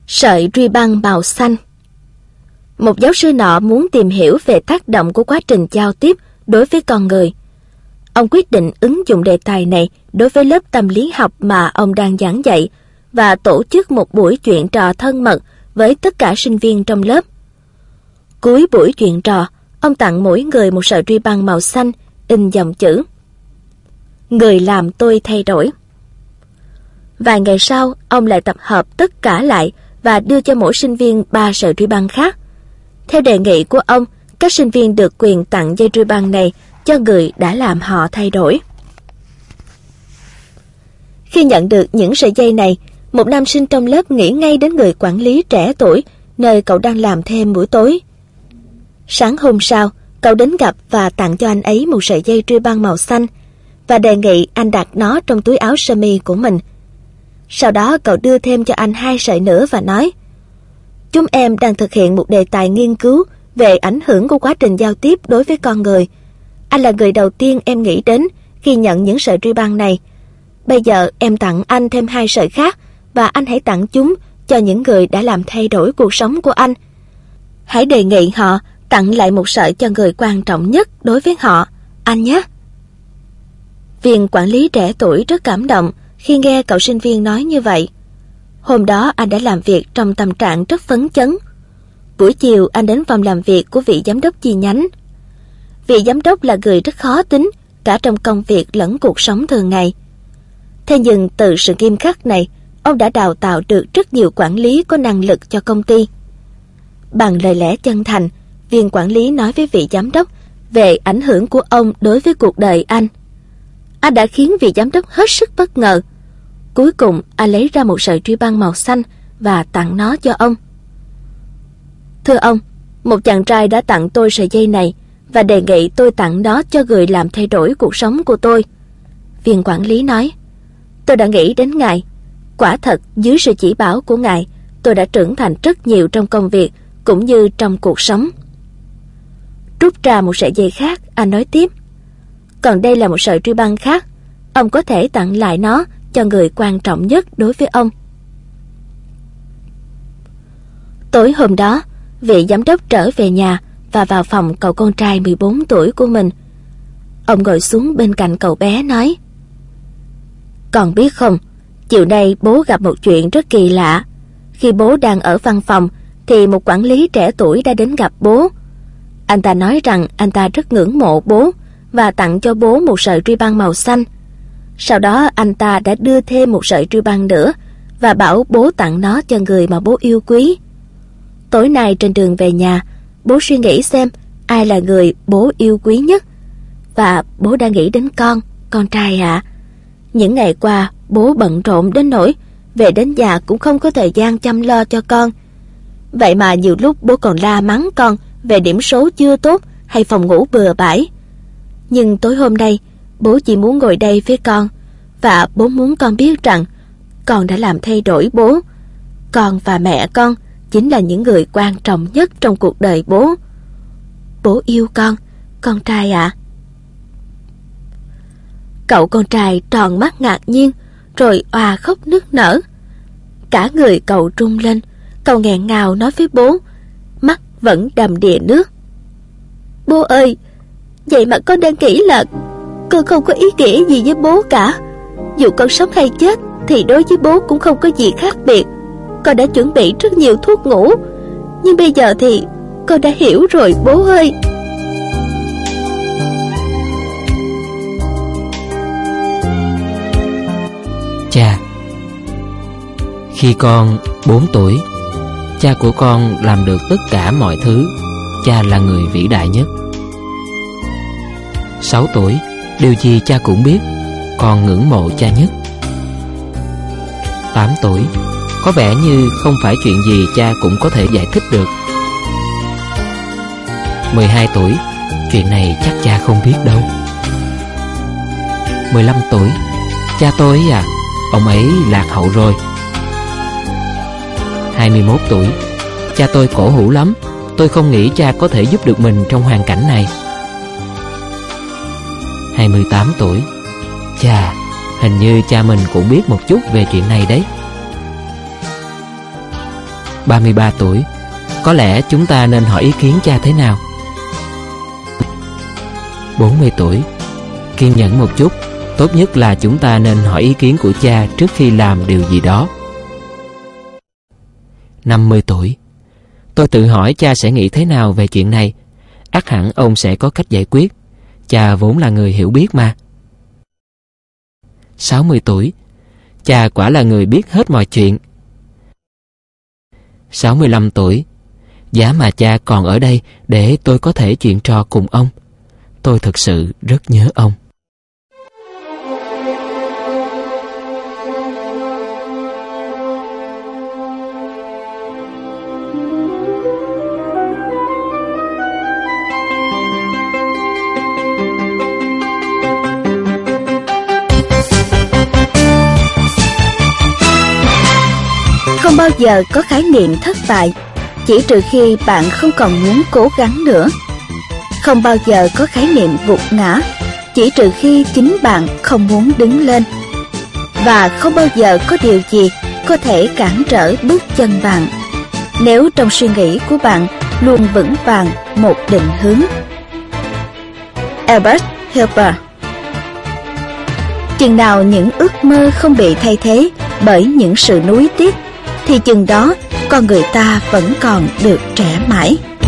Sợi ruy băng màu xanh. Một giáo sư nọ muốn tìm hiểu về tác động của quá trình giao tiếp đối với con người. Ông quyết định ứng dụng đề tài này đối với lớp tâm lý học mà ông đang giảng dạy và tổ chức một buổi chuyện trò thân mật với tất cả sinh viên trong lớp. Cuối buổi chuyện trò, ông tặng mỗi người một sợi ruy băng màu xanh in dòng chữ: Người làm tôi thay đổi. Vài ngày sau, ông lại tập hợp tất cả lại và đưa cho mỗi sinh viên 3 sợi ruy băng khác. Theo đề nghị của ông, các sinh viên được quyền tặng dây ruy băng này cho người đã làm họ thay đổi. Khi nhận được những sợi dây này, một nam sinh trong lớp nghĩ ngay đến người quản lý trẻ tuổi nơi cậu đang làm thêm buổi tối. Sáng hôm sau, cậu đến gặp và tặng cho anh ấy một sợi dây ruy băng màu xanh và đề nghị anh đặt nó trong túi áo sơ mi của mình. Sau đó cậu đưa thêm cho anh 2 sợi nữa và nói: Chúng em đang thực hiện một đề tài nghiên cứu về ảnh hưởng của quá trình giao tiếp đối với con người. Anh là người đầu tiên em nghĩ đến khi nhận những sợi ruy băng này. Bây giờ em tặng anh thêm 2 sợi khác và anh hãy tặng chúng cho những người đã làm thay đổi cuộc sống của anh. Hãy đề nghị họ tặng lại một sợi cho người quan trọng nhất đối với họ, anh nhé. Viên quản lý trẻ tuổi rất cảm động khi nghe cậu sinh viên nói như vậy. Hôm đó anh đã làm việc trong tâm trạng rất phấn chấn. Buổi chiều anh đến phòng làm việc của vị giám đốc chi nhánh. Vị giám đốc là người rất khó tính, cả trong công việc lẫn cuộc sống thường ngày. Thế nhưng từ sự nghiêm khắc này, ông đã đào tạo được rất nhiều quản lý có năng lực cho công ty. Bằng lời lẽ chân thành, viên quản lý nói với vị giám đốc về ảnh hưởng của ông đối với cuộc đời anh. Anh đã khiến vị giám đốc hết sức bất ngờ. Cuối cùng anh lấy ra một sợi ruy băng màu xanh và tặng nó cho ông. Thưa ông, một chàng trai đã tặng tôi sợi dây này và đề nghị tôi tặng nó cho người làm thay đổi cuộc sống của tôi. Viên quản lý nói: Tôi đã nghĩ đến ngài. Quả thật, dưới sự chỉ bảo của ngài, tôi đã trưởng thành rất nhiều trong công việc cũng như trong cuộc sống. Rút ra một sợi dây khác, anh nói tiếp: Còn đây là một sợi ruy băng khác. Ông có thể tặng lại nó cho người quan trọng nhất đối với ông. Tối hôm đó, vị giám đốc trở về nhà và vào phòng cậu con trai 14 tuổi của mình. Ông ngồi xuống bên cạnh cậu bé nói: Con biết không, chiều nay bố gặp một chuyện rất kỳ lạ. Khi bố đang ở văn phòng thì một quản lý trẻ tuổi đã đến gặp bố. Anh ta nói rằng anh ta rất ngưỡng mộ bố và tặng cho bố một sợi ruy băng màu xanh. Sau đó anh ta đã đưa thêm một sợi ruy băng nữa và bảo bố tặng nó cho người mà bố yêu quý. Tối nay trên đường về nhà, bố suy nghĩ xem ai là người bố yêu quý nhất. Và bố đã nghĩ đến con trai ạ. Những ngày qua bố bận rộn đến nỗi về đến nhà cũng không có thời gian chăm lo cho con. Vậy mà nhiều lúc bố còn la mắng con về điểm số chưa tốt hay phòng ngủ bừa bãi. Nhưng tối hôm nay bố chỉ muốn ngồi đây với con và bố muốn con biết rằng con đã làm thay đổi bố. Con và mẹ con chính là những người quan trọng nhất trong cuộc đời bố. Bố yêu con trai ạ. Cậu con trai tròn mắt ngạc nhiên rồi òa khóc nức nở. Cả người cậu rung lên, cậu nghẹn ngào nói với bố, mắt vẫn đầm đìa nước: Bố ơi, vậy mà con đang nghĩ là con không có ý nghĩa gì với bố cả. Dù con sống hay chết thì đối với bố cũng không có gì khác biệt. Con đã chuẩn bị rất nhiều thuốc ngủ, nhưng bây giờ thì con đã hiểu rồi bố ơi. Cha. Khi con 4 tuổi, cha của con làm được tất cả mọi thứ. Cha là người vĩ đại nhất. 6 tuổi, điều gì cha cũng biết. Con ngưỡng mộ cha nhất. 8 tuổi, có vẻ như không phải chuyện gì cha cũng có thể giải thích được. 12 tuổi, chuyện này chắc cha không biết đâu. 15 tuổi, cha tôi ấy à, ông ấy lạc hậu rồi. 21 tuổi, cha tôi cổ hủ lắm. Tôi không nghĩ cha có thể giúp được mình trong hoàn cảnh này. 28 tuổi, chà, hình như cha mình cũng biết một chút về chuyện này đấy. 33 tuổi. Có lẽ chúng ta nên hỏi ý kiến cha thế nào. 40 tuổi. Kiên nhẫn một chút. Tốt nhất là chúng ta nên hỏi ý kiến của cha trước khi làm điều gì đó. 50 tuổi. Tôi tự hỏi cha sẽ nghĩ thế nào về chuyện này. Ắt hẳn ông sẽ có cách giải quyết. Cha vốn là người hiểu biết mà. 60 tuổi. Cha quả là người biết hết mọi chuyện. 65 tuổi. Giá mà cha còn ở đây để tôi có thể chuyện trò cùng ông. Tôi thực sự rất nhớ ông. Không bao giờ có khái niệm thất bại, chỉ trừ khi bạn không còn muốn cố gắng nữa. Không bao giờ có khái niệm gục ngã, chỉ trừ khi chính bạn không muốn đứng lên. Và không bao giờ có điều gì có thể cản trở bước chân bạn, nếu trong suy nghĩ của bạn luôn vững vàng một định hướng. Albert Hilber. Chừng nào những ước mơ không bị thay thế bởi những sự nuối tiếc, thì chừng đó con người ta vẫn còn được trẻ mãi.